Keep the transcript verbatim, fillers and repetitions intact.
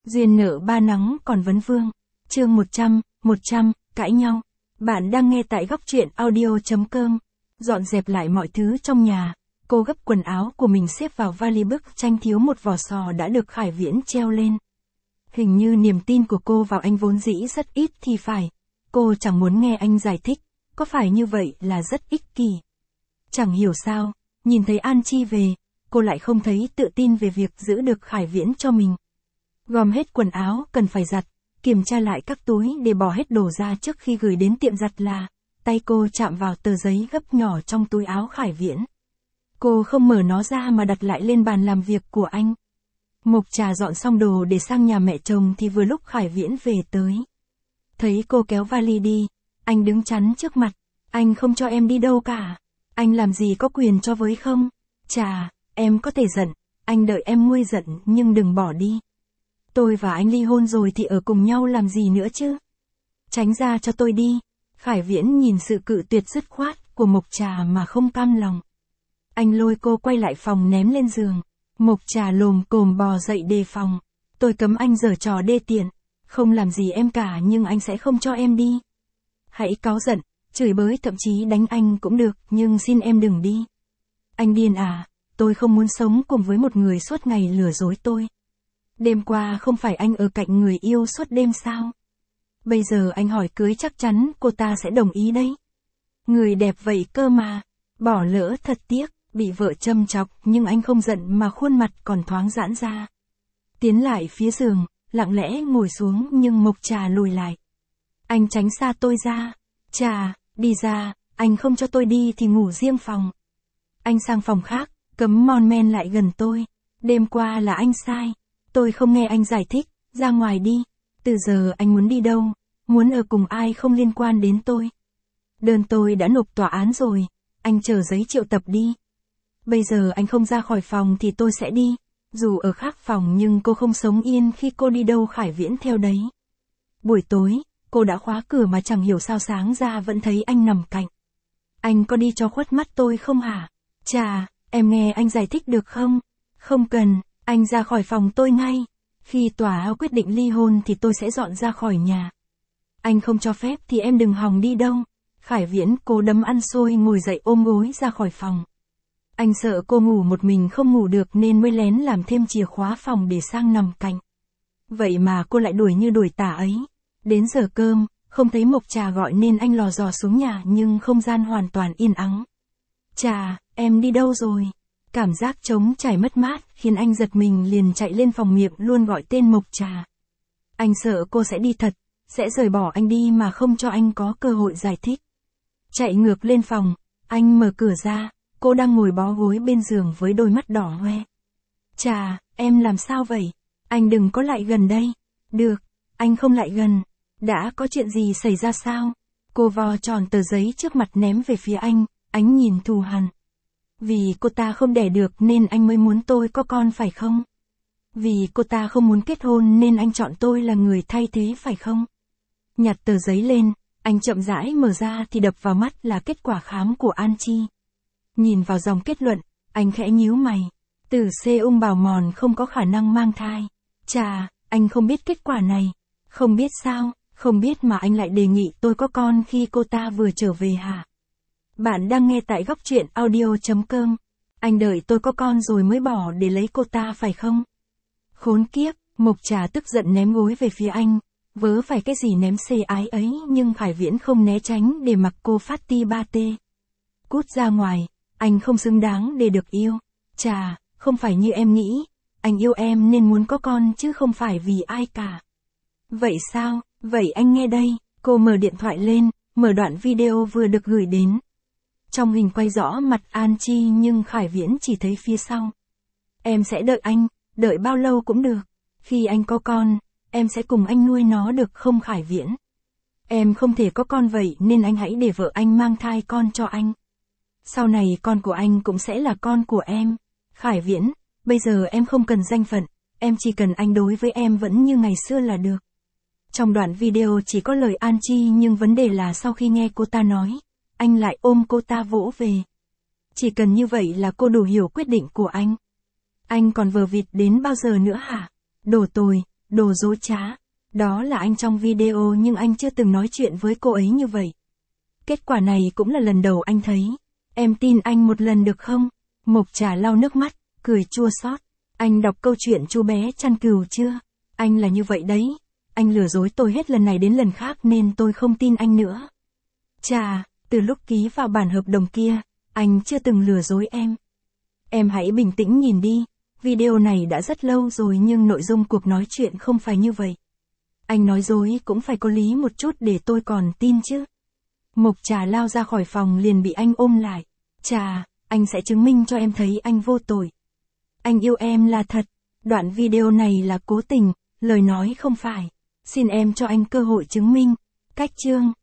Duyên nợ ba nắng còn vấn vương. Chương một trăm, một trăm, cãi nhau. Bạn đang nghe tại góc truyện audio.com. Dọn dẹp lại mọi thứ trong nhà. Cô gấp quần áo của mình xếp vào vali, bức tranh thiếu một vỏ sò đã được Khải Viễn treo lên. Hình như niềm tin của cô vào anh vốn dĩ rất ít thì phải. Cô chẳng muốn nghe anh giải thích. Có phải như vậy là rất ích kỷ. Chẳng hiểu sao, nhìn thấy An Chi về, cô lại không thấy tự tin về việc giữ được Khải Viễn cho mình. Gom hết quần áo cần phải giặt, kiểm tra lại các túi để bỏ hết đồ ra trước khi gửi đến tiệm giặt là, tay cô chạm vào tờ giấy gấp nhỏ trong túi áo Khải Viễn. Cô không mở nó ra mà đặt lại lên bàn làm việc của anh. Mộc Trà dọn xong đồ để sang nhà mẹ chồng thì vừa lúc Khải Viễn về tới. Thấy cô kéo vali đi, anh đứng chắn trước mặt, anh không cho em đi đâu cả. Anh làm gì có quyền cho với không? Trà, em có thể giận, anh đợi em nguôi giận nhưng đừng bỏ đi. Tôi và anh ly hôn rồi thì ở cùng nhau làm gì nữa chứ? Tránh ra cho tôi đi. Khải Viễn nhìn sự cự tuyệt dứt khoát của Mộc Trà mà không cam lòng. Anh lôi cô quay lại phòng ném lên giường. Mộc Trà lồm cồm bò dậy đề phòng. Tôi cấm anh giở trò đê tiện. Không làm gì em cả nhưng anh sẽ không cho em đi. Hãy cáu giận, chửi bới thậm chí đánh anh cũng được nhưng xin em đừng đi. Anh điên à, tôi không muốn sống cùng với một người suốt ngày lừa dối tôi. Đêm qua không phải anh ở cạnh người yêu suốt đêm sao? Bây giờ anh hỏi cưới chắc chắn cô ta sẽ đồng ý đấy. Người đẹp vậy cơ mà. Bỏ lỡ thật tiếc, bị vợ châm chọc nhưng anh không giận mà khuôn mặt còn thoáng giãn ra. Tiến lại phía giường, lặng lẽ ngồi xuống nhưng Mộc Trà lùi lại. Anh tránh xa tôi ra. Trà, đi ra, anh không cho tôi đi thì ngủ riêng phòng. Anh sang phòng khác, cấm mon men lại gần tôi. Đêm qua là anh sai. Tôi không nghe anh giải thích, ra ngoài đi. Từ giờ anh muốn đi đâu, muốn ở cùng ai không liên quan đến tôi. Đơn tôi đã nộp tòa án rồi, anh chờ giấy triệu tập đi. Bây giờ anh không ra khỏi phòng thì tôi sẽ đi. Dù ở khác phòng nhưng cô không sống yên khi cô đi đâu Khải Viễn theo đấy. Buổi tối, cô đã khóa cửa mà chẳng hiểu sao sáng ra vẫn thấy anh nằm cạnh. Anh có đi cho khuất mắt tôi không hả? Chà, em nghe anh giải thích được không? Không cần. Anh ra khỏi phòng tôi ngay. Khi tòa quyết định ly hôn thì tôi sẽ dọn ra khỏi nhà. Anh không cho phép thì em đừng hòng đi đâu. Khải Viễn cố đấm ăn xôi ngồi dậy ôm gối ra khỏi phòng. Anh sợ cô ngủ một mình không ngủ được nên mới lén làm thêm chìa khóa phòng để sang nằm cạnh. Vậy mà cô lại đuổi như đuổi tả ấy. Đến giờ cơm, không thấy Mộc Trà gọi nên anh lò dò xuống nhà nhưng không gian hoàn toàn yên ắng. Trà, em đi đâu rồi? Cảm giác trống trải mất mát khiến anh giật mình liền chạy lên phòng, miệng luôn gọi tên Mộc Trà. Anh sợ cô sẽ đi thật, sẽ rời bỏ anh đi mà không cho anh có cơ hội giải thích. Chạy ngược lên phòng, anh mở cửa ra, cô đang ngồi bó gối bên giường với đôi mắt đỏ hoe. Trà, em làm sao vậy? Anh đừng có lại gần đây. Được, anh không lại gần. Đã có chuyện gì xảy ra sao? Cô vò tròn tờ giấy trước mặt ném về phía anh, ánh nhìn thù hằn. Vì cô ta không đẻ được nên anh mới muốn tôi có con phải không? Vì cô ta không muốn kết hôn nên anh chọn tôi là người thay thế phải không? Nhặt tờ giấy lên, anh chậm rãi mở ra thì đập vào mắt là kết quả khám của An Chi. Nhìn vào dòng kết luận, anh khẽ nhíu mày. Tử C ung bào mòn không có khả năng mang thai. Chà, anh không biết kết quả này. Không biết sao, không biết mà anh lại đề nghị tôi có con khi cô ta vừa trở về hả? Bạn đang nghe tại góc truyện audio.com. Anh đợi tôi có con rồi mới bỏ để lấy cô ta phải không? Khốn kiếp, Mộc Trà tức giận ném gối về phía anh. Vớ phải cái gì ném xê ái ấy nhưng Khải Viễn không né tránh để mặc cô phát ti ba tê. Cút ra ngoài, anh không xứng đáng để được yêu. Trà, không phải như em nghĩ. Anh yêu em nên muốn có con chứ không phải vì ai cả. Vậy sao, vậy anh nghe đây. Cô mở điện thoại lên, mở đoạn video vừa được gửi đến. Trong hình quay rõ mặt An Chi nhưng Khải Viễn chỉ thấy phía sau. Em sẽ đợi anh, đợi bao lâu cũng được. Khi anh có con, em sẽ cùng anh nuôi nó được không Khải Viễn? Em không thể có con vậy nên anh hãy để vợ anh mang thai con cho anh. Sau này con của anh cũng sẽ là con của em. Khải Viễn, bây giờ em không cần danh phận, em chỉ cần anh đối với em vẫn như ngày xưa là được. Trong đoạn video chỉ có lời An Chi nhưng vấn đề là sau khi nghe cô ta nói, anh lại ôm cô ta vỗ về. Chỉ cần như vậy là cô đủ hiểu quyết định của anh. Anh còn vờ vịt đến bao giờ nữa hả? Đồ tồi, Đồ dối trá. Đó là anh trong video nhưng anh chưa từng nói chuyện với cô ấy như vậy. Kết quả này cũng là lần đầu anh thấy. Em tin anh một lần được không? Mộc Trà lau nước mắt, cười chua xót. Anh đọc câu chuyện chú bé chăn cừu chưa? Anh là như vậy đấy. Anh lừa dối tôi hết lần này đến lần khác nên tôi không tin anh nữa. Chà, từ lúc ký vào bản hợp đồng kia, anh chưa từng lừa dối em. Em hãy bình tĩnh nhìn đi. Video này đã rất lâu rồi nhưng nội dung cuộc nói chuyện không phải như vậy. Anh nói dối cũng phải có lý một chút để tôi còn tin chứ. Mộc Trà lao ra khỏi phòng liền bị anh ôm lại. Chà, anh sẽ chứng minh cho em thấy anh vô tội. Anh yêu em là thật. Đoạn video này là cố tình, lời nói không phải. Xin em cho anh cơ hội chứng minh. Cách chương